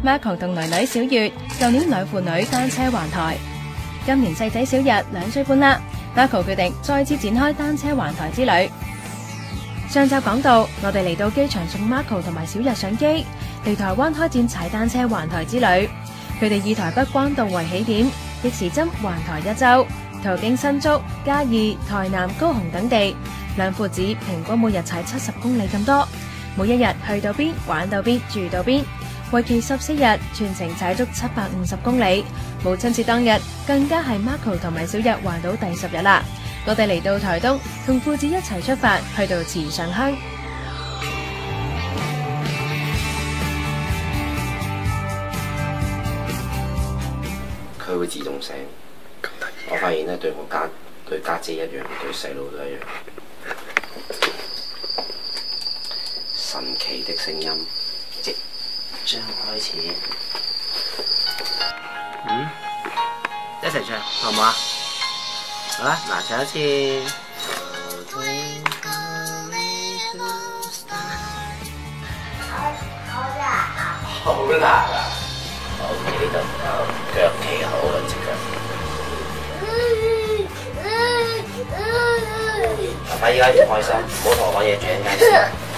Marco 同囡囡小月舊年兩父女單車環台，今年細仔小日2歲半啦。Marco 決定再次展開單車環台之旅。上集講到，我哋嚟到機場送 Marco 同埋小日上機，嚟台灣開展踩單車環台之旅。佢哋以台北關渡為起點，逆時針環台1周，途經新竹、嘉義、台南、高雄等地，兩父子平均每日踩70公里咁多。每一日去到邊玩到邊住到邊，為期14日，全程踩足750公里。母親節當日更加係 Marco 同埋小日環島第10日啦。我哋嚟到台東，同父子一齊出發，去到池上鄉。 佢會自動醒，我發現咧對家姐一樣，對細路都一樣。神奇的聲音即將開始。一齊唱好唔好啊？好啦，嗱，唱一次。好難啊！我企呢度，腳企好啊，隻腳。爸爸依家唔開心，唔好同我講嘢，住陣間先。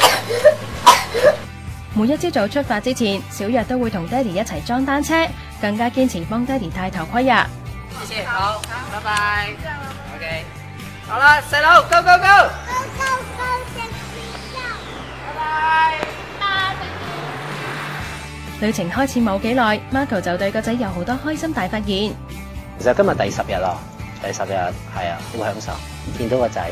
每一朝早出發之前，小日都會同爹哋一齊裝單車，更加堅持幫爹哋戴頭盔啊！ 謝謝，好，拜拜。OK， 好啦，細佬 ，Go Go Go！ 拜拜。 旅程開始冇幾耐 ，Marco 就對個仔有好多開心大發現。 其實今日第10日咯，第10日係啊，好享受，見到個仔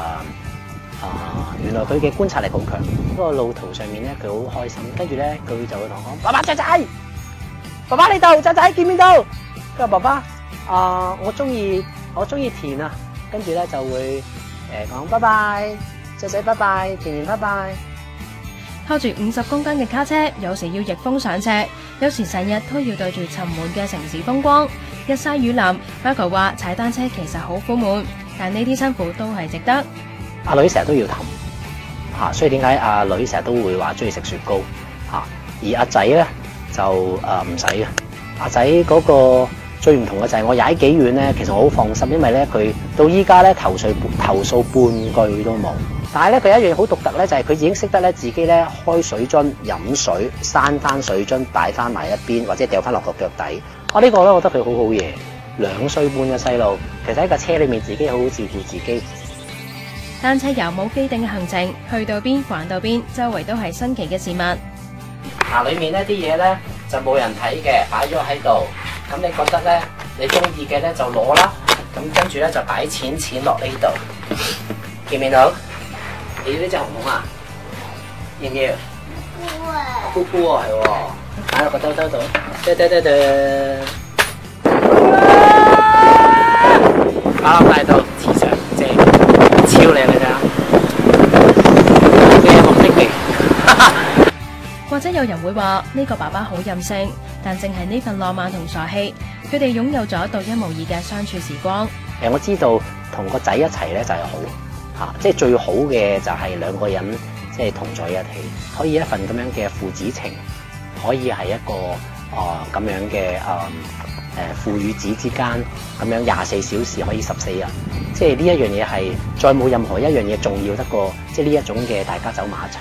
原來佢嘅觀察力好強。嗰個路途上面咧，佢好開心，跟住咧佢就會同我講：爸爸仔仔，爸爸你到，仔仔見面到。佢話爸爸我中意田啊，跟住咧就會講拜拜，仔仔拜拜，田拜拜。 拖住50公斤嘅卡車，有時要逆風上斜，有時成日都要對住沉悶嘅城市風光，日曬雨淋。Marco 話踩單車其實好苦悶，但呢啲辛苦都係值得。 阿女成日都要氹嚇，所以點解阿女成日都會話中意食雪糕嚇，而阿仔咧就唔使嘅。阿仔嗰個最唔同嘅就係我踩幾遠咧，其實我好放心，因為咧佢到依家咧投訴半句都冇。但係咧佢有一樣好獨特咧，就係佢已經識得咧自己咧開水樽飲水，閂翻水樽擺翻埋一邊，或者掉翻落個腳底。呢個咧我覺得佢好好嘢。2歲半嘅細路，其實喺架車裏面自己好好照顧自己。 單車遊冇既定嘅行程，去到邊玩到邊，周圍都係新奇嘅事物。 裏面呢啲嘢咧就冇人睇嘅，擺咗喺度。咁你覺得咧，你中意嘅咧就攞啦。咁跟住咧就擺錢落呢度，見唔見到？你呢隻紅紅啊？要唔要？咕咕喎，係喎，擺落個兜兜度。擺落大度，池上正，超靚嘅咋？你有目的地。 或者有人會話呢個爸爸好任性，但正係呢份浪漫同傻氣，佢哋擁有咗獨一無二嘅相處時光。 我知道同個仔一齊咧就係好嚇，即係最好嘅就係兩個人即係同在一起，可以一份咁樣嘅父子情，可以係一個咁樣嘅父與子之間咁樣24小時可以14日，即係呢一樣嘢係再冇任何一樣嘢重要得過，即係呢一種嘅大家走埋一齊。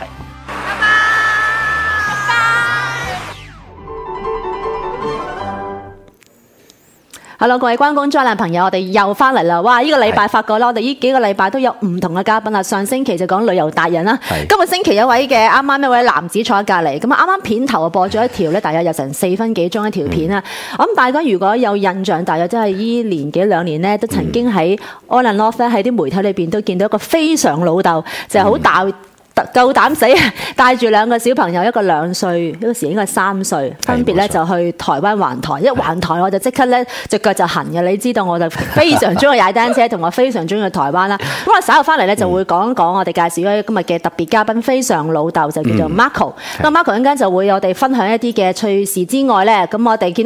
Hello， 各位關公災難朋友，我哋又翻嚟啦！哇，呢個禮拜發覺啦，我哋呢幾個禮拜都有唔同嘅嘉賓啦。上星期就講旅遊達人啦，今個星期有位嘅啱啱一位男子坐喺隔離，咁啊啱啱片頭播咗一條咧，大約有成4分幾鐘一條片啊。我諗大家如果有印象，大約真係呢年幾兩年咧，都曾經喺 On and Off 咧喺啲媒體裏邊都見到一個非常老豆，就係好大。夠膽死帶住2個小朋友，一個2歲，一個時應該係3歲，分別咧就去台灣環台。一環台我就即刻咧隻腳就痕嘅，你知道我就非常中意踩單車，同我非常中意去台灣啦。咁我稍後翻嚟咧就會講一講我哋介紹咗今日嘅特別嘉賓，非常老豆就叫做 Marco。咁 Marco 陣間就會我哋分享一啲嘅趣事之外咧，咁我哋見到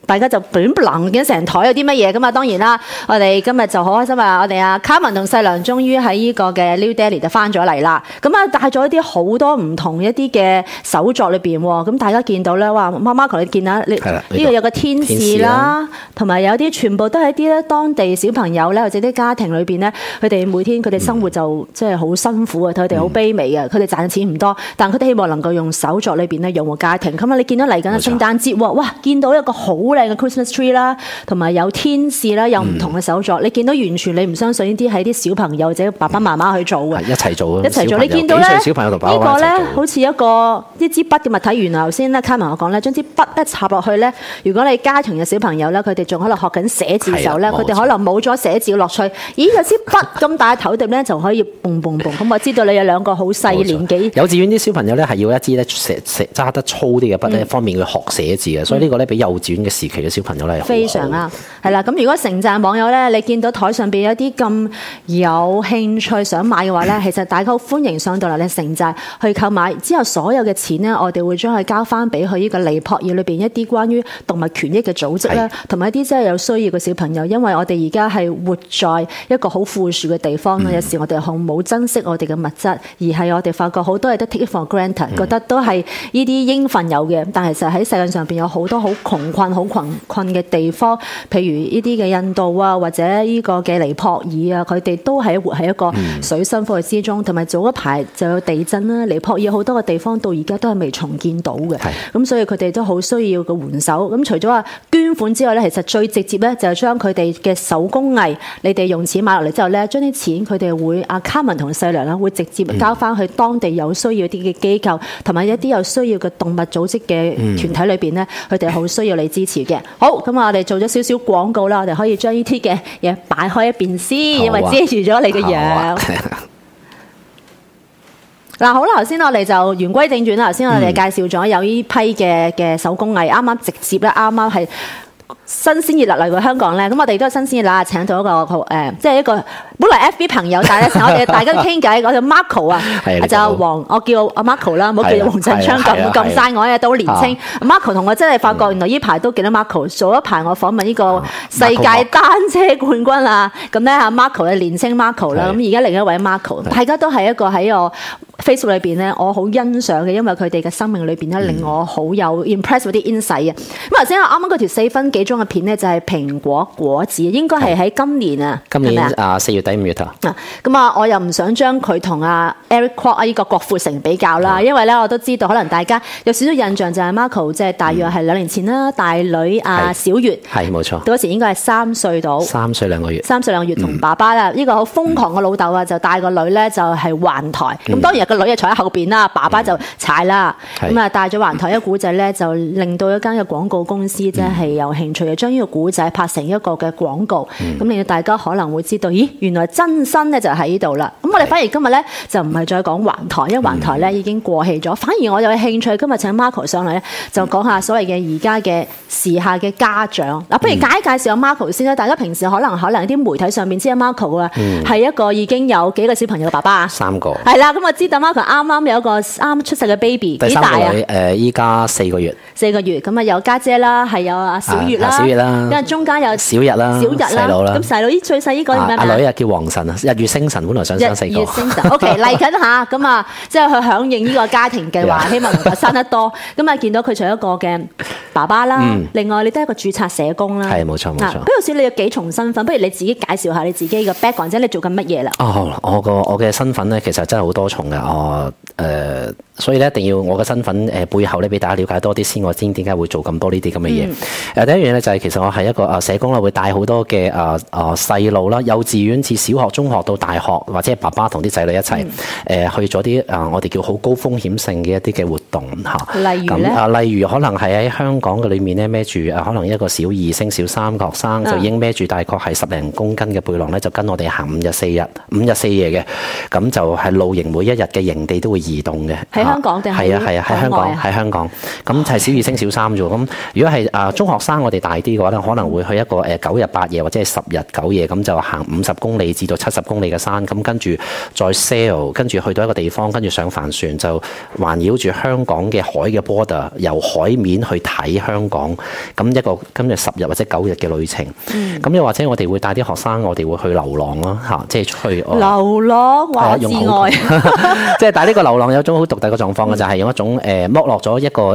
大家就亂諗緊成台有啲乜嘢咁啊！當然啦，我哋今日就好開心啊！我哋阿卡文同細良終於喺呢個嘅 New Delhi 就翻咗嚟啦。咁啊，帶咗一啲好多唔同一啲嘅手作裏邊喎。咁大家見到咧，哇！Marco 你見下呢個有個天使啦，同埋有啲全部都係一啲咧當地小朋友咧，或者啲家庭裏邊咧，佢哋每天佢哋生活就即係好辛苦啊，佢哋好卑微啊，佢哋賺錢唔多，但佢哋希望能夠用手作裏邊咧養活家庭。咁啊，你見到嚟緊嘅聖誕節喎，哇！見到一個好靚嘅 Christmas tree 啦，同埋有天使啦，有唔同嘅手作。你見到完全你唔相信呢啲係啲小朋友或者爸爸媽媽去做嘅， 一齊做， 一齊做。你見到咧小朋友同爸爸呢個咧好似一支筆嘅物體。原來頭先咧卡文我講咧，將支筆一插落去咧，如果你家庭嘅小朋友咧，佢哋仲喺度學緊寫字嘅時候咧，佢哋可能冇咗寫字嘅樂趣。咦，有支筆咁大嘅頭碟咧，就可以嘣嘣嘣。咁我知道你有兩個好細年紀。 幼稚園啲小朋友咧係要一支咧揸得粗啲嘅筆咧，方便佢學寫字嘅。所以呢個咧俾幼稚園嘅時期嘅小朋友咧非常啱。係啦，咁如果城寨網友咧，你見到台上邊有啲咁有興趣想買嘅話咧，其實大家好歡迎上到嚟咧城寨去購買。之後所有嘅錢呢，我哋會將佢交翻俾去呢個尼泊爾裏邊一啲關於動物權益嘅組織啦，同埋一啲真係有需要嘅小朋友。因為我哋而家係活在一個好富庶嘅地方啦，有時我哋好冇珍惜我哋嘅物質，而係我哋發覺好多嘢都 take it for granted，覺得都係呢啲應份有嘅。但係其實喺世界上邊有好多好窮困、好困嘅地方，譬如呢啲嘅印度啊，或者呢個嘅尼泊爾啊，佢哋都係活喺一個水深火熱之中。同埋早一排就有地震啦，尼泊爾好多個地方到而家都係未重建到嘅。咁所以佢哋都好需要個援手。咁除咗話捐款之外咧，其實最直接咧就係將佢哋嘅手工藝，你哋用錢買落嚟之後咧，將啲錢佢哋會阿卡文同細良啦，會直接交翻去當地有需要啲嘅機構，同埋一啲有需要嘅動物組織嘅團體裏邊咧，佢哋好需要你支持嘅。好，咁我哋做咗少少廣告啦，我哋可以將呢啲嘅嘢擺開一邊先，因為遮住咗你嘅樣。嗱，好啦，頭先我哋就言歸正傳啦。頭先我哋介紹咗有呢批嘅手工藝，啱啱直接咧，啱啱係新鮮熱辣嚟過香港咧。咁我哋都係新鮮熱辣請到一個即係一個本來 FB 朋友，但係咧成日我哋大家都傾偈，我叫 Marco 啊，就我叫阿 Marco 啦，唔好叫黃振昌咁嘥我嘅，都好年青。Marco 同我真係發覺，原來呢排都記得 Marco。早一排我訪問呢個世界單車冠軍啊，咁咧阿 Marco 係年青 Marco 啦，咁而家另一位 Marco， 大家都係一個喺我Facebook 裏邊咧，我好欣賞嘅，因為佢哋嘅生命裏邊咧，令我好有 impress 嗰啲 insight 啊。咁頭先我啱啱嗰條4分幾鐘嘅片咧，就係蘋果果子，應該係喺今年啊， 今年4月底5月頭。 咁啊，我又唔想將佢同阿 Eric Kwok 啊呢個郭富城比較啦，因為咧我都知道，可能大家有少少印象就係 Marco， 即係大約係2年前啦，大女阿小月， 係冇錯， 嗰時應該係3歲到 ，3歲2個月 ，3歲2個月同爸爸啦，呢個好瘋狂嘅老豆啊，就帶個女咧就係環台，咁當然個女啊坐喺後邊啦，爸爸就踩啦，咁啊帶咗環台一個古仔咧，就令到一間嘅廣告公司即係有興趣，將呢個古仔拍成一個嘅廣告，咁令到大家可能會知道，咦，原來真身咧就喺呢度啦。咁我哋反而今日咧就唔係再講環台，因為環台咧已經過氣咗，反而我有興趣今日請 Marco 上嚟咧，就講下所謂嘅而家嘅時下嘅家長。嗱，不如介紹下 Marco 先啦。大家平時可能啲媒體上面知道 Marco 啊，係一個已經有幾個小朋友嘅爸爸 ，3個。係啦，咁我知道 Marco 啱啱有一個啱出世嘅 baby， 幾大啊？ 依家4個月。4個月， 咁啊有家姐啦，係有阿小月啦， 小月啦， 跟住中間有小日啦，細佬啦。 咁細佬依最細呢個叫咩名？ 阿女啊叫黃晨啊，日月星辰，本來想生4個。日月星辰 ，OK 嚟緊下，咁啊即係去響應呢個家庭計劃，希望能夠生得多。咁啊見到佢除咗一個嘅爸爸啦，另外你都係一個註冊社工啦。係冇錯冇錯。不如你有幾重身份？不如你自己介紹下你自己嘅 background，即係你做緊乜嘢啦？ 我嘅身份咧其實真係好多重嘅，所以咧一定要我嘅身份背後咧俾大家了解多啲先，我知點解會做咁多呢啲咁嘅嘢。第一樣嘢咧就係其實我係一個社工啦，會帶好多嘅細路啦，幼稚園至小學、中學到大學，或者係爸爸同啲仔女一齊去咗啲我哋叫好高風險性嘅一啲嘅活動嚇。 例如咧？ 例如可能係喺香港嘅裏面咧孭住可能一個小2升小3嘅學生就已經孭住大概係10零公斤嘅背囊咧，就跟我哋行5日4夜嘅，咁就係露營每一日嘅嘅營地都會移動嘅。 喺香港定係？ 係啊，喺香港，喺香港。咁係小二升小三啫喎。咁如果係中學生，我哋大啲嘅話咧，可能會去一個9日8夜或者係10日9夜，咁就行50公里至到70公里嘅山，咁跟住再 sail， 跟住去到一個地方，跟住上帆船就環繞住香港嘅海嘅 border， 由海面去睇香港，咁一個今日10日或者9日嘅旅程。咁又或者我哋會帶啲學生，我哋會去流浪啦嚇，即係出去流浪話之外， 即係但係呢個流浪有種好獨特嘅狀況嘅，就係用一種剝落咗一個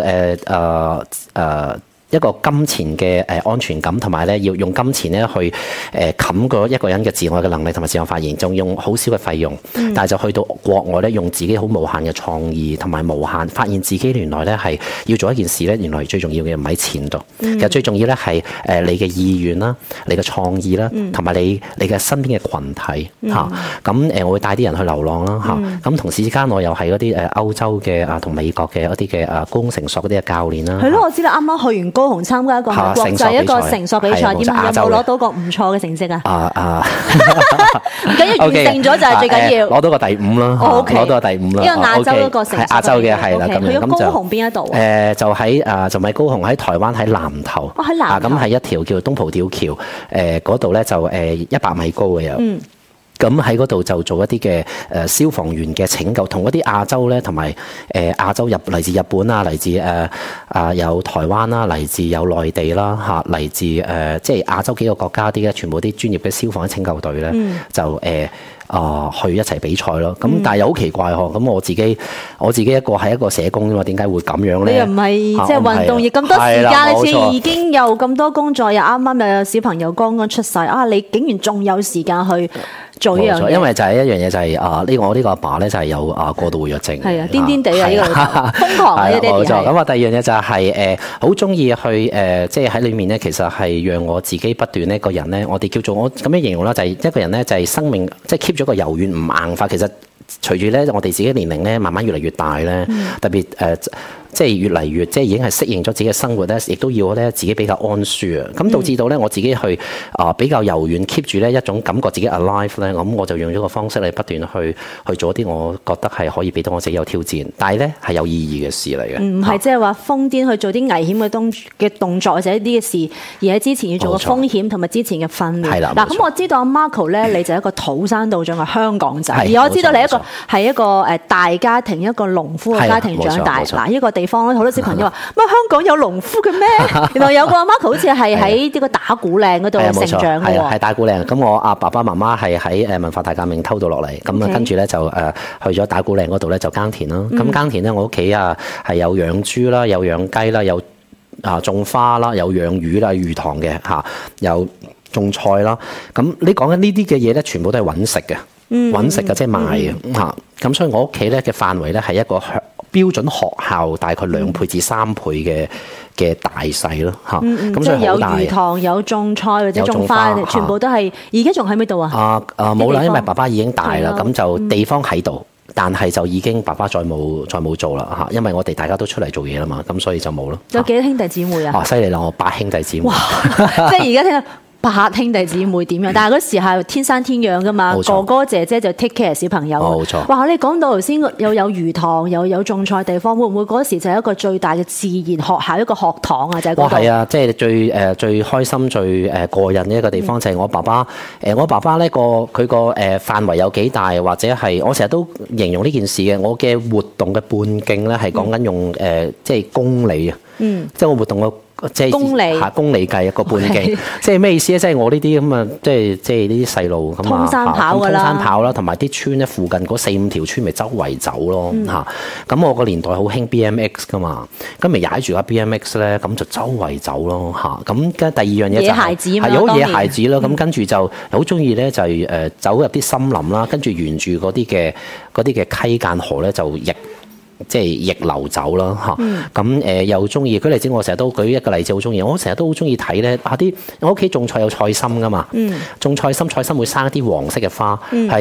一個金錢嘅安全感，同埋咧要用金錢咧去冚過一個人嘅自我嘅能力同埋自我發現，仲用好少嘅費用，但係就去到國外咧，用自己好無限嘅創意同埋無限發現自己原來咧係要做一件事咧，原來最重要嘅唔喺錢度，其實最重要咧係你嘅意願啦、你嘅創意啦，同埋你嘅身邊嘅群體嚇。咁我會帶啲人去流浪啦嚇。咁同時之間我又係嗰啲歐洲嘅同美國嘅一啲嘅高空繩索嗰啲嘅教練啦。 係咯，我知啦，啱啱去完高雄參加一個國際一個繩索比賽，點啊？有冇攞到個唔錯嘅成績啊？唔緊要，完成咗就係最緊要。 攞到個第5啦，攞到個第5啦。 因為亞洲嗰個繩索係亞洲嘅係啦，咁樣咁高雄邊一度？ 就喺就唔係高雄，喺台灣喺南投。 喺南投。 咁係一條叫東浦吊橋，嗰度咧就100米高嘅有。咁喺嗰度就做一啲嘅消防員嘅拯救，同嗰啲亞洲咧，同埋亞洲嚟自日本啊，嚟自有台灣啦，嚟自有內地啦嚇，嚟自即係亞洲幾個國家啲嘅，全部啲專業嘅消防拯救隊咧，就去一齊比賽咯。咁但係又好奇怪嗬，咁我自己一個係一個社工啫嘛，點解會咁樣咧？ 你又唔係即係運動業咁多時間，你先已經有咁多工作，又啱啱又有小朋友剛剛出世啊！你竟然仲有時間去做呢樣嘢？ 因為就係一樣嘢就係我呢個阿爸咧就係有過度活躍症， 係啊，癲癲地啊呢個瘋狂啊呢啲冇錯。咁啊第二樣嘢就係好中意去即係喺裏面咧，其實係讓我自己不斷呢個人咧，我哋叫做我咁樣形容啦，就係一個人咧就係生命即係 keep 咗個柔軟唔硬化。其實隨住咧我哋自己年齡咧慢慢越嚟越大咧，特別即係越嚟越即係已經係適應咗自己嘅生活咧，亦都要咧自己比較安舒啊。咁導致到咧我自己去比較柔軟 keep 住咧一種感覺自己 alive 咧，咁我就用咗個方式嚟不斷去做一啲我覺得係可以俾到我自己有挑戰，但係咧係有意義嘅事嚟嘅。唔係即係話瘋癲去做啲危險嘅動作或者一啲嘅事，而喺之前要做個風險同埋之前嘅訓練。係啦，嗱咁我知道阿 Marco 咧，你就係一個土生土長嘅香港仔，而我知道你係一個大家庭一個農夫嘅家庭長大。嗱呢個地方咧好多小朋友話乜香港有農夫嘅咩？原來有個阿 Marco 好似係喺呢個打鼓嶺嗰度成長嘅喎。 係打鼓嶺。咁我阿爸爸媽媽係喺文化大革命偷渡落嚟，咁啊跟住咧就去咗打鼓嶺嗰度咧就耕田啦。咁耕田咧我屋企係有養豬啦，有養雞啦，有種花啦，有養魚啦，魚塘嘅嚇，有種菜啦。咁你講緊呢啲嘅嘢咧，全部都係揾食嘅，揾食嘅即係賣嘅嚇。咁所以我屋企咧嘅範圍咧係一個標準學校大概2倍至3倍嘅大細咯嚇。咁所以好大。 有魚塘，有種菜或者種花，全部都係。而家仲喺邊度啊？ 冇啦，因為爸爸已經大啦，咁就地方喺度，但係就已經爸爸再冇做啦嚇，因為我哋大家都出嚟做嘢啦嘛，咁所以就冇咯。 有幾多兄弟姊妹啊？ 犀利啦！我8兄弟姊妹。 哇！即係而家聽到8兄弟姊妹點樣？但係嗰時係天生天養噶嘛，哥哥姐姐就 take care 小朋友。 冇錯。 哇！你講到頭先又有魚塘，又有種菜地方，會唔會嗰時就係一個最大嘅自然學校，一個學堂啊？就係嗰度。 係啊！即係最開心、最過癮嘅一個地方就係我爸爸。我爸爸呢佢個範圍有幾大，或者係我成日都形容呢件事嘅。我嘅活動嘅半徑咧係講緊用即係公里啊。即係我活動嘅。即係公里計一個半徑，即係咩意思咧？即係我呢啲咁啊，即係呢啲細路咁啊， 通山跑㗎啦， 通山跑啦，同埋啲村咧附近嗰4-5條村咪周圍走咯嚇。咁我個年代好興 BMX 㗎嘛，咁咪踩住架 BMX 咧，咁就周圍走咯嚇。咁跟第二樣嘢就係有野孩子啦。咁跟住就好中意咧，就係走入啲森林啦，跟住沿住嗰啲嘅溪澗河咧就即係逆流走啦嚇，咁又中意舉例子，我成日都舉一個例子好中意，我成日都好中意睇咧我屋企種菜有菜心噶嘛，種菜心會生一啲黃色嘅花，係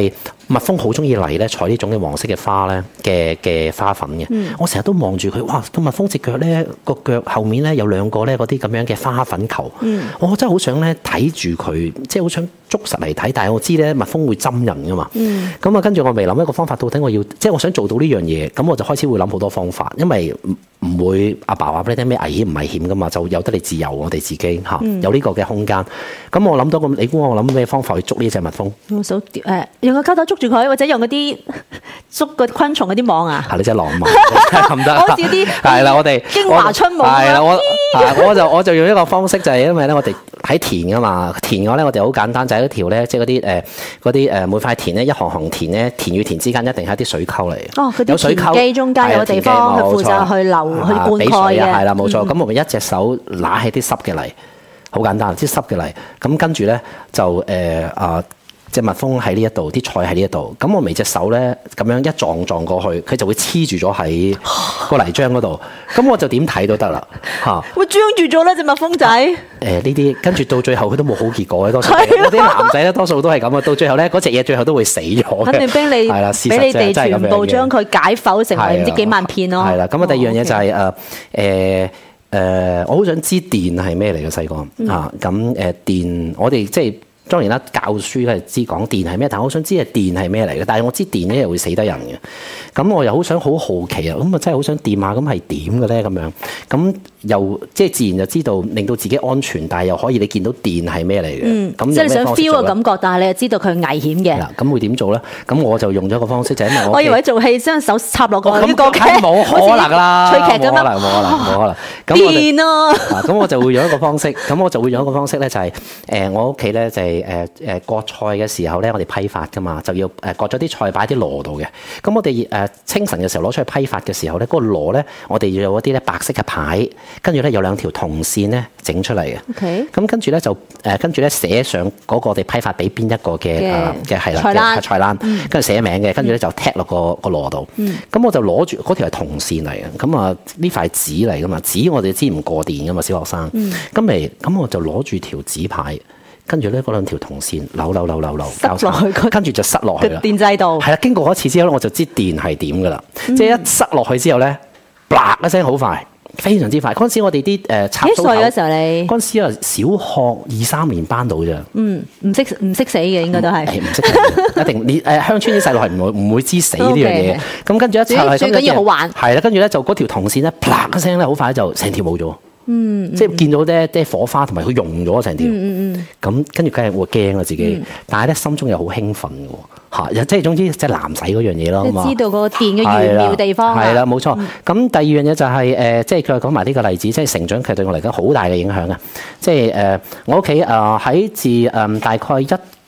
蜜蜂好中意嚟咧採呢種嘅黃色嘅花咧嘅花粉嘅。我成日都望住佢，哇！個蜜蜂隻腳咧個腳後面咧有兩個咧嗰啲咁樣嘅花粉球。我真係好想咧睇住佢，即係好想捉實嚟睇。但係我知咧蜜蜂會針人噶嘛。咁啊，跟住我未諗一個方法，到底我要即係我想做到呢樣嘢，咁我就開始會諗好多方法，因為唔會阿爸話俾你聽咩危險唔危險噶嘛，就由得你自由，我哋自己嚇有呢個嘅空間。咁我諗到咁，你估我諗咩方法去捉呢隻蜜蜂？ 用手用個膠袋捉住佢，或者用嗰啲捉個昆蟲嗰啲網啊？ 係你真係浪漫，咁得。 好似啲係啦，我哋京華春網係啦，我就用一個方式，就係因為咧，我哋喺田噶嘛，田嘅話咧，我哋好簡單，就係一條咧，即係嗰啲每塊田咧，一行行田咧，田與田之間一定係一啲水溝嚟嘅。 哦，有水溝機中間有個地方去負責去流去灌溉嘅。 係啦，冇錯。咁我咪一隻手揦起啲濕嘅泥，好簡單，啲濕嘅泥。咁跟住咧就隻蜜蜂喺呢一度，啲菜喺呢一度。咁我咪隻手咧咁樣一撞過去，佢就會黐住咗喺個泥漿嗰度。咁我就點睇都得啦嚇。 會張住咗啦隻蜜蜂仔。 呢啲跟住到最後佢都冇好結果嘅，多數嗰啲男仔咧多數都係咁啊。到最後咧嗰隻嘢最後都會死咗嘅。 肯定俾你係啦， 俾你哋全部將佢解剖成為唔知幾萬片咯。 係啦，咁啊第二樣嘢就係我好想知電係咩嚟嘅細個啊。咁電我哋即係。當然啦，教書咧知講電係咩，但係我想知係電係咩嚟嘅。但係我知電咧又會死得人嘅，咁我又好想好好奇啊！咁啊真係好想掂下，咁係點嘅咧？咁樣咁又即係自然就知道令到自己安全，但係又可以你見到電係咩嚟嘅？咁即係你想 feel 嘅感覺，但係你又知道佢係危險嘅。 嗱，咁會點做咧？咁我就用咗個方式，就係因為我以為做戲將手插落個呢個嘅， 冇可能啦， 吹劇咁樣， 冇可能。 電啊！ 咁我就會用一個方式，咧就係我屋企咧就係割菜嘅時候咧，我哋批發噶嘛，就要割咗啲菜擺喺啲籮度嘅。咁我哋清晨嘅時候攞出去批發嘅時候咧，嗰個籮咧，我哋要有一啲咧白色嘅牌，跟住咧有兩條銅線咧整出嚟嘅。 OK。咁跟住咧就跟住咧寫上嗰個我哋批發俾邊一個嘅係啦菜籃，跟住寫名嘅，跟住咧就踢落個籮度。咁我就攞住嗰條係銅線嚟嘅。咁啊呢塊紙嚟噶嘛，紙我哋知唔過電噶嘛，小學生。咁我就攞住條紙牌。跟住咧，嗰兩條銅線扭， 塞落去， 跟住就塞落去啦。 電掣度係啦，經過一次之後咧，我就知電係點噶啦。即係一塞落去之後咧，啪一聲好快，非常之快。嗰陣時我哋啲插蘇頭，幾歲嗰時候你？ 嗰陣時啊，小學2、3年班到咋。 唔識死嘅應該都係。 唔識死，一定你鄉村啲細路係唔會知死呢樣嘢。咁跟住一插最緊要好玩。 係啦，跟住咧就嗰條銅線咧，啪一聲咧，好快就成條冇咗。即係見到啲火花同埋佢溶咗成條，咁跟住梗係會驚啦自己，但係咧心中又好興奮嘅嚇，即係總之即係男仔嗰樣嘢咯。 你知道個電嘅玄妙地方係啦，冇錯。咁第二樣嘢就係即係佢講埋呢個例子，即係成長其實對我嚟講好大嘅影響啊！即係我屋企喺自大概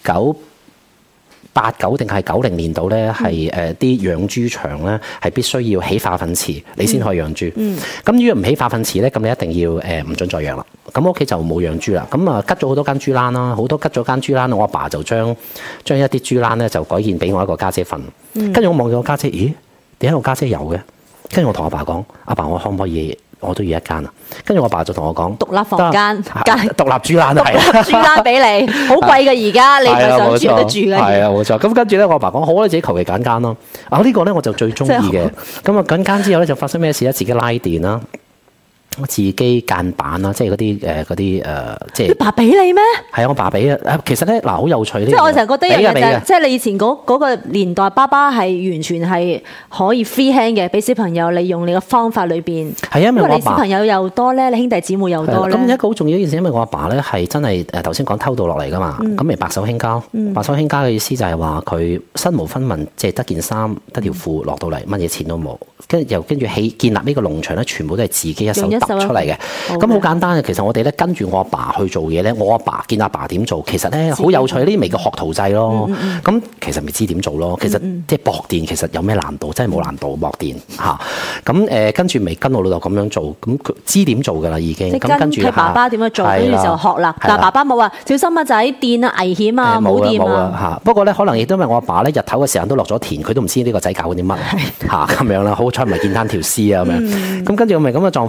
1989定係90年度咧，係啲養豬場咧係必須要起化糞池，你先可以養豬。咁如果唔起化糞池咧，咁你一定要唔準再養啦。咁屋企就冇養豬啦。咁啊，吉咗好多間豬欄啦，好多吉咗間豬欄，我阿爸就將一啲豬欄咧就改建俾我一個家姐瞓。跟住我望住我家姐，咦？點解我家姐有嘅？跟住我同阿爸講：阿爸，我可唔可以？我都要一間啊！跟住我爸就同我講： 獨立房間， 獨立豬欄係豬欄俾你，好貴嘅而家，你咪想住得住嘅。 係啊，冇錯。咁跟住咧，我阿爸講：好，你自己求其揀間咯。呢個咧我就最中意嘅。咁啊，揀間之後咧就發生咩事咧？自己拉電啦。自己間板啦，即係嗰啲即係。你爸俾你咩？係啊，我爸俾啊。其實咧，嗱，好有趣呢。即係我成日覺得一樣嘢，即係你以前嗰個年代，爸爸係完全係可以 free hand 嘅，俾小朋友利用你嘅方法裏邊。係啊，因為你小朋友又多咧，你兄弟姊妹又多咧。 咁一個好重要一件事，因為我阿爸咧係真係頭先講偷渡落嚟噶嘛，咁咪白手興家。白手興家嘅意思就係話佢身無分文，即係得件衫、得條褲落到嚟，乜嘢錢都冇。跟住建立呢個農場咧，全部都係自己一手揼出嚟嘅。咁好簡單嘅，其實我哋咧跟住我阿爸去做嘢咧，我阿爸見阿爸點做，其實咧好有趣，呢啲咪叫學徒制咯。咁其實咪知點做咯。其實即係駁電，其實有咩難度？真係冇難度駁電嚇。咁跟住咪跟我老豆咁樣做，咁佢知點做㗎啦已經。咁跟住佢爸爸點樣做，跟住就學啦。但係爸爸冇話小心啊仔，電啊危險啊，冇電啊嚇。不過咧，可能亦都因為我阿爸咧日頭嘅時間都落咗田，佢都唔知呢個仔搞緊啲乜嚇咁樣啦。好彩唔係見單條屍啊咁樣。咁跟住我咪咁嘅狀況底下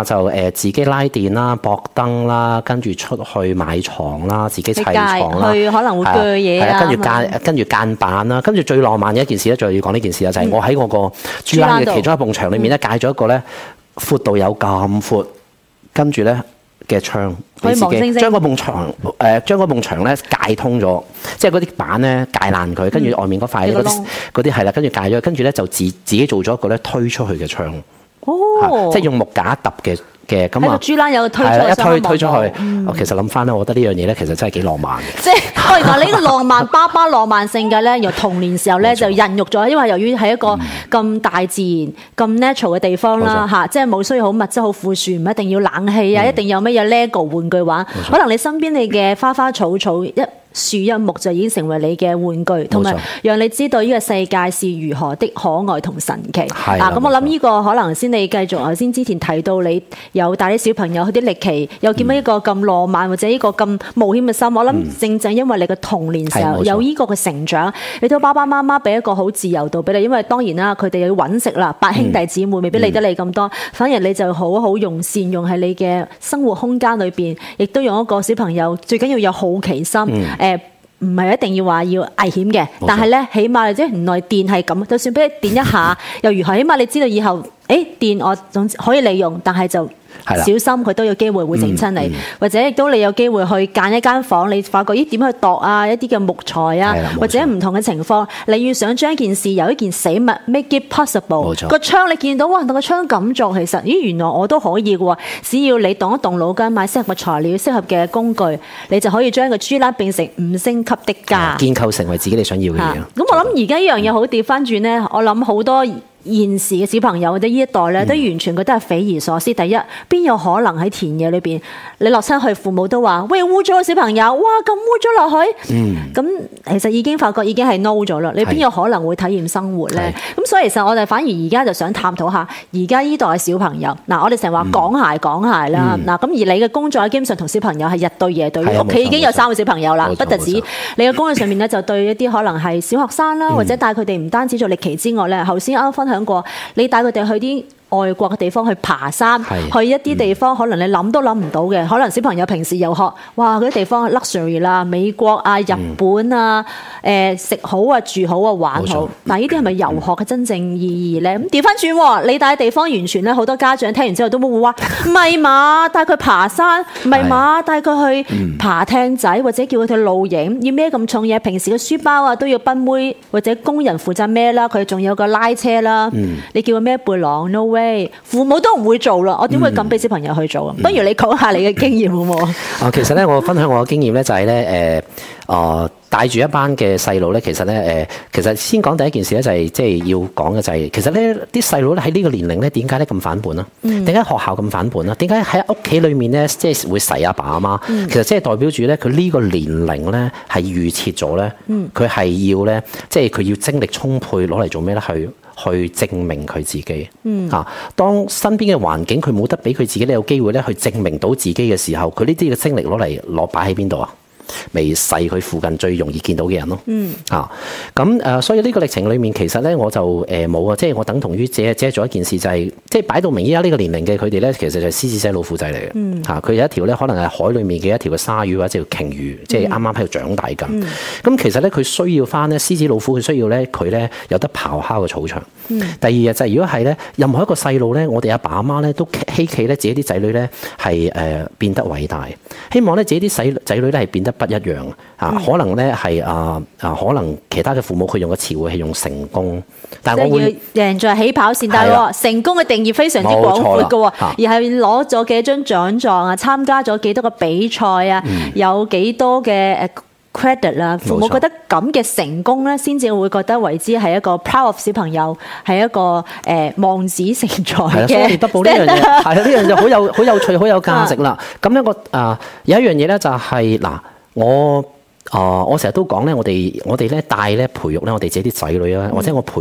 就自己拉電啦、駁燈啦，跟住出去買床啦，自己砌床啦， 去可能會鋸嘢啊， 跟住間板啦，跟住最浪漫嘅一件事咧，就要講呢件事啦，就係我喺我個豬欄嘅其中一埲牆裏面咧，界咗一個咧闊度有咁闊，跟住咧嘅窗， 可以望星星， 將嗰埲牆咧界通咗，即係嗰啲板咧界爛佢，跟住外面嗰塊嗰啲係啦，跟住界咗，跟住咧就自己做咗一個咧推出去嘅窗，即係用木架揼嘅咁啊， 豬欄有推出去。我其實諗翻咧，我覺得呢樣嘢咧，其實真係幾浪漫嘅。 即係我原來呢個浪漫爸爸浪漫性嘅咧，由童年時候咧就孕育咗，因為由於喺一個咁大自然、咁 natural 嘅地方啦嚇，即係冇需要好物質、好富庶，唔一定要冷氣啊，一定有咩嘢 LEGO 玩具玩，可能你身邊你嘅花花草草一樹一木就已經成為你嘅玩具，同埋讓你知道呢個世界是如何的可愛同神奇。咁我諗呢個可能先你繼續頭先之前提到你有帶啲小朋友去啲歷奇，又見到一個咁浪漫或者呢個咁冒險嘅心，我諗正因為你嘅童年時候有呢個嘅成長，你都爸爸媽媽俾一個好自由度俾你，因為當然啦，佢哋要揾食啦，8兄弟姊妹未必理得你咁多，反而你就好好善用喺你嘅生活空間裏邊，亦都用一個小朋友最緊要有好奇心。唔係一定要話要危險嘅，但係咧，起碼即係原來電係咁，就算俾你電一下又如何？起碼你知道以後，電我總可以利用，但係就小心佢都有機會會整親你，或者亦都你有機會去揀一間房，你發覺點去度啊一啲嘅木材啊，或者唔同嘅情況，你要想將一件事由一件死物 make it possible。個窗你見到哇，個窗咁做，其實原來我都可以嘅喎，只要你動一動腦筋，買適合嘅材料、適合嘅工具，你就可以將個豬欄變成5星級的家， 建構成為自己你想要嘅嘢。 咁我諗而家呢樣嘢好調翻轉咧，我諗好多現時嘅小朋友或者呢一代咧，都完全覺得係匪夷所思。第一，邊有可能喺田野裏邊，你落親去，父母都話：喂，污糟嘅小朋友，哇，咁污糟落去。咁其實已經發覺已經係 no 咗啦。你邊有可能會體驗生活咧？咁所以其實我哋反而而家就想探討下，而家呢代嘅小朋友。嗱，我哋成日話講鞋啦。嗱，咁而你嘅工作基本上同小朋友係日對夜對，屋企已經有3個小朋友啦，不特止。你嘅工作上面咧，就對一啲可能係小學生啦，或者帶佢哋唔單止做歷奇之外咧，頭先啱分享過，你帶佢哋去啲外國嘅地方去爬山，去一啲地方可能你諗都諗唔到嘅，可能小朋友平時遊學，哇嗰啲地方 luxury 啦，美國啊、日本啊，食好啊、住好啊、玩好，但係呢啲係咪遊學嘅真正意義咧？咁調翻轉，你帶嘅地方完全咧，好多家長聽完之後都會話唔係嘛，帶佢爬山，唔係嘛，帶佢去爬艇仔，或者叫佢去露營，要孭咁重嘢，平時嘅書包啊都要賓妹或者工人負責孭啦，佢仲有個拉車啦，你叫佢孭背囊 no way。父母都唔會做啦，我點會咁俾小朋友去做啊？不如你講下你嘅經驗好冇？ 其實咧，我分享我嘅經驗咧，就係咧，帶住一班嘅細路咧，其實咧，其實先講第一件事咧，就係即係要講嘅就係，其實咧啲細路咧喺呢個年齡咧，點解咧咁反叛啊？點解學校咁反叛啊？點解喺屋企裏面咧，即係會噬阿爸阿媽？其實即係代表住咧，佢呢個年齡咧係預設咗咧，佢係要咧，即係佢要精力充沛攞嚟做咩咧？去證明佢自己。當身邊嘅環境佢冇得俾佢自己有機會咧去證明到自己嘅時候，佢呢啲嘅精力攞擺喺邊度啊？未細佢附近最容易見到嘅人咯。所以呢個歷程裏面其實咧我就冇啊，即係我等同於借咗一件事，就係即係擺到明依家呢個年齡嘅佢哋咧，其實就係獅子仔老虎仔嚟嘅。佢有一條咧可能係海裏面嘅一條嘅鯊魚或者條鯨魚，即係啱啱喺度長大緊。咁其實咧佢需要翻咧獅子老虎，佢需要咧佢咧有得咆哮嘅草場。第二日就係如果係咧任何一個細路咧，我哋阿爸阿媽咧都希冀咧自己啲仔女咧係變得偉大，希望咧自己啲仔女咧係變得不一樣可能咧係可能其他嘅父母佢用嘅詞彙係用成功，但係我會贏在起跑線，但係成功嘅定義非常之廣闊嘅，而係攞咗幾張獎狀啊，參加咗幾多個比賽啊，有幾多嘅credit 啦，父母覺得咁嘅成功咧，先至會覺得為之係一個 proud of 小朋友，係一個望子成才嘅。 得到呢樣嘢，係呢樣就好有趣、好有價值啦。咁咧有一樣嘢咧就係嗱，我成日都講咧，我哋咧帶咧培育咧我哋自己啲仔女啊，或者我培育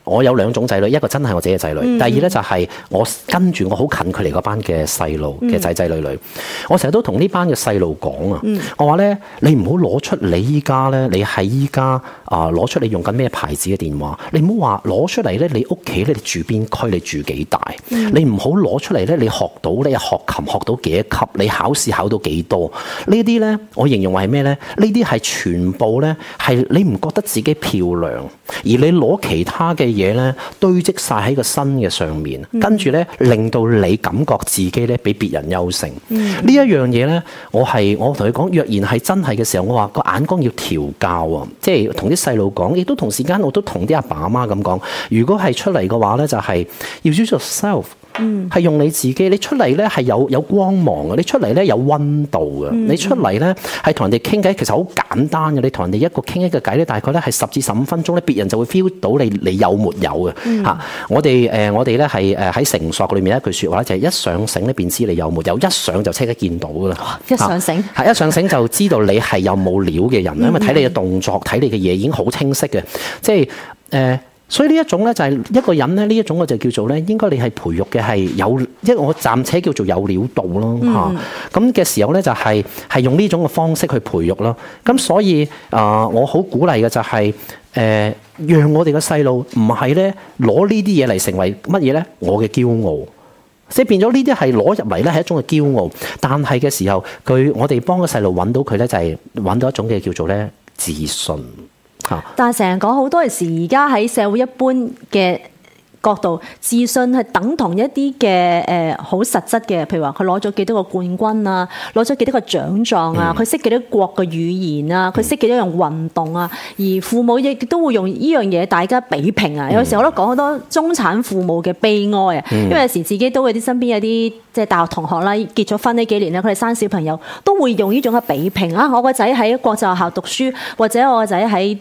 我有2種仔女，一個真係我自己嘅仔女，第二咧就係我跟住我好近距離嗰班嘅細路嘅仔仔女女。我成日都同呢班嘅細路講啊，我話咧你唔好攞出你依家咧，你係依家攞出你用緊咩牌子嘅電話，你唔好話攞出嚟咧，你屋企咧你住邊區，你住幾大，你唔好攞出嚟咧，你學到你學琴學到幾多級，你考試考到幾多，呢啲咧我形容為係咩咧？呢啲係全部咧係你唔覺得自己漂亮，而你攞其他嘅嘢咧堆積晒喺個身嘅上面，跟住咧令到你感覺自己咧比別人優勝。呢一樣嘢咧，我同佢講，若然係真係嘅時候，我話個眼光要調教啊，即係同啲細路講，亦都同時間我都同啲阿爸阿媽咁講，如果係出嚟嘅話咧，就係要 use yourself。係用你自己，你出嚟咧係有光芒嘅，你出嚟咧有溫度嘅，你出嚟咧係同人哋傾偈，其實好簡單嘅。你同人哋一個傾一個偈咧，大概咧係10至15分鐘咧，別人就會 feel 到你有沒有嘅嚇。我哋咧係喺繩索裏面一句説話咧，就係一上繩咧便知你有沒有，一上就即刻見到噶啦。 一上繩係一上繩就知道你係有冇料嘅人，因為睇你嘅動作，睇你嘅嘢已經好清晰嘅，即係所以呢一種咧就係一個人咧，呢一種我就叫做咧，應該你係培育嘅係有，即係我暫且叫做有料到咯嚇。咁嘅時候咧就係用呢種嘅方式去培育咯。咁所以我好鼓勵嘅就係讓我哋嘅細路唔係咧攞呢啲嘢嚟成為乜嘢咧？我嘅驕傲，即係變咗呢啲係攞入嚟咧係一種嘅驕傲。但係嘅時候我哋幫個細路揾到佢咧，就係揾到一種嘅叫做咧自信。 但係成日講好多時，而家喺社會一般嘅角度，自信係等同一啲嘅好實質嘅，譬如話佢攞咗幾多個冠軍啊，攞咗幾多個獎狀啊，佢識幾多國嘅語言啊，佢識幾多樣運動啊，而父母亦都會用呢樣嘢大家比拼啊。有時候我都講好多中產父母嘅悲哀啊，因為有時自己都會啲身邊有啲即係大學同學啦，結咗婚呢幾年咧，佢哋生小朋友都會用呢種嘅比拼啊。我個仔喺國際學校讀書，或者我個仔喺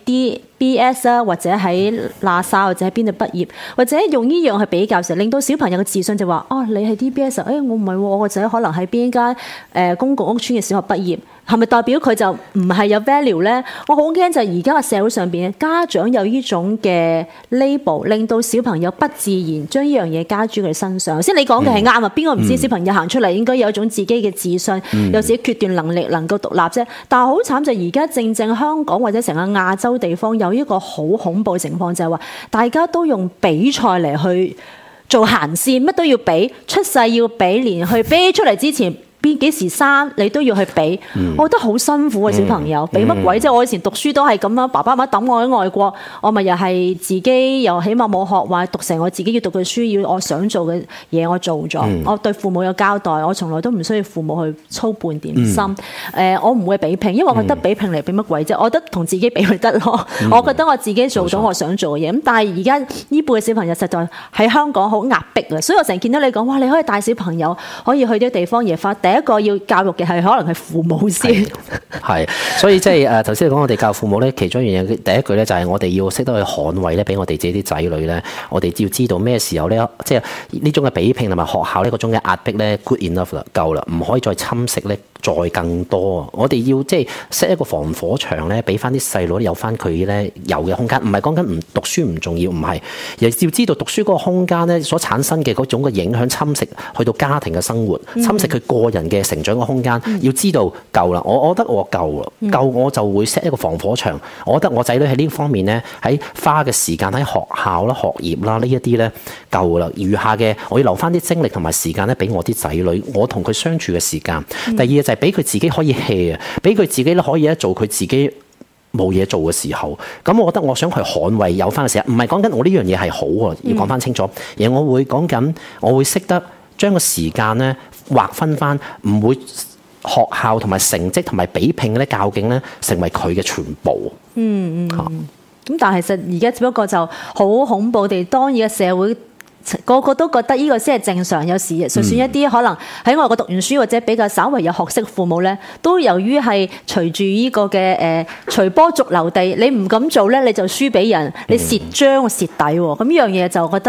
DBS 啊，或者喺喇沙，或者喺邊度畢業，或者用呢樣去比較時，令到小朋友嘅自信就話：你係 DBS， 我唔係喎，我個仔可能喺邊間公共屋邨嘅小學畢業。係咪代表佢就唔係有 value 咧？我好驚就係而家嘅社會上邊家長有呢種嘅 label， 令到小朋友不自然將呢樣嘢加諸佢身上。頭先你講嘅係啱啊，邊個唔知小朋友行出嚟應該有一種自己嘅自信，有自己決斷能力，能夠獨立啫。但係好慘就係而家正香港或者成個亞洲地方有一個好恐怖嘅情況，就係話大家都用比賽嚟去做閒事，乜都要比，出世要比，連去比出嚟之前。幾時生你都要去比，我覺得好辛苦啊！小朋友比乜鬼啫？我以前讀書都係咁樣，爸爸媽媽抌我喺外國，我咪又係自己又起碼冇學話讀成我自己要讀嘅書，要我想做嘅嘢我做咗，我對父母有交代，我從來都唔需要父母去操半點心。我唔會比拼，因為我覺得比拼嚟比乜鬼啫？我覺得同自己比咪得咯。我覺得我自己做到我想做嘅嘢。咁但係而家呢輩嘅小朋友實在喺香港好壓迫啊！所以我成日見到你講，哇！你可以帶小朋友可以去啲地方夜花。第一個要教育嘅係可能係父母先， 係，所以即係頭先你講我哋教父母咧，其中一樣嘢第一句咧就係我哋要識得去捍衛咧，俾我哋自己啲仔女咧，我哋要知道咩時候咧，即係呢種嘅比拼同埋學校呢嗰種嘅壓迫咧 ，good enough 啦，夠啦，唔可以再侵蝕咧，再更多。我哋要即係 set 一個防火牆咧，俾翻啲細路有翻佢咧有嘅空間，唔係講緊唔讀書唔重要，唔係，而係要知道讀書嗰個空間咧所產生嘅嗰種嘅影響侵蝕，去到家庭嘅生活，侵蝕佢個人嘅成長嘅空間，要知道夠啦。我覺得我夠啦，夠我就會 set 一個防火牆。我覺得我仔女喺呢方面咧，喺花嘅時間喺學校啦、學業啦呢一啲咧夠啦。餘下嘅我要留翻啲精力同埋時間咧，俾我啲仔女，我同佢相處嘅時間。第二就係俾佢自己可以 hea 啊，俾佢自己咧可以咧做佢自己冇嘢做嘅時候。咁我覺得我想去捍衛有翻嘅時間，唔係講緊我呢樣嘢係好啊，要講翻清楚。而我會講緊，我會識得將個時間咧劃分翻，唔會學校同埋成績同埋比拼咧較勁咧成為佢嘅全部。 咁但係其實而家只不過就好恐怖地，當而家社會個個都覺得呢個先係正常。有時就算一啲可能喺外國讀完書或者比較稍微有學識父母咧，都由於係隨住呢個嘅隨波逐流地，你唔敢做咧，你就輸俾人，你蝕章蝕底喎。咁呢樣嘢就覺得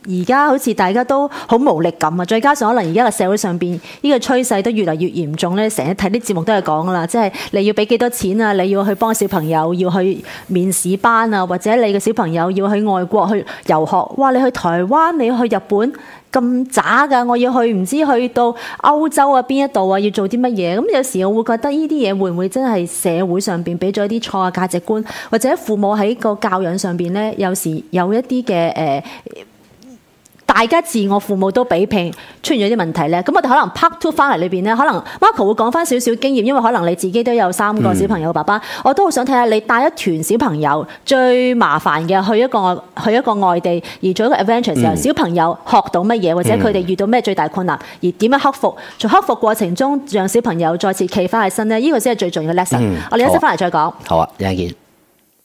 而家好似大家都好無力感啊，再加上可能而家嘅社會上邊呢個趨勢都越嚟越嚴重咧，成日睇啲節目都係講噶啦，即係你要俾幾多錢啊，你要去幫小朋友要去面試班啊，或者你嘅小朋友要去外國去遊學，哇！你去台灣，你去日本咁渣㗎，我要去唔知去到歐洲啊邊一度啊，要做啲乜嘢？咁有時我會覺得呢啲嘢會唔會真係社會上邊俾咗一啲錯嘅價值觀，或者父母喺個教養上邊咧，有時有一啲嘅大家自我父母都比拼出現咗啲問題咧，咁我哋可能 part 2翻嚟裏邊咧，可能 Marco 會講翻少少經驗，因為可能你自己都有3個小朋友嘅爸爸，我都好想睇下你帶一團小朋友最麻煩嘅去一個外地而做一個 adventure 嘅時候，小朋友學到乜嘢，或者佢哋遇到咩最大困難，而點樣克服，從克服過程中讓小朋友再次企翻起身咧，呢個先係最重要嘅 lesson。我哋一陣翻嚟再講。 好啊，一陣見。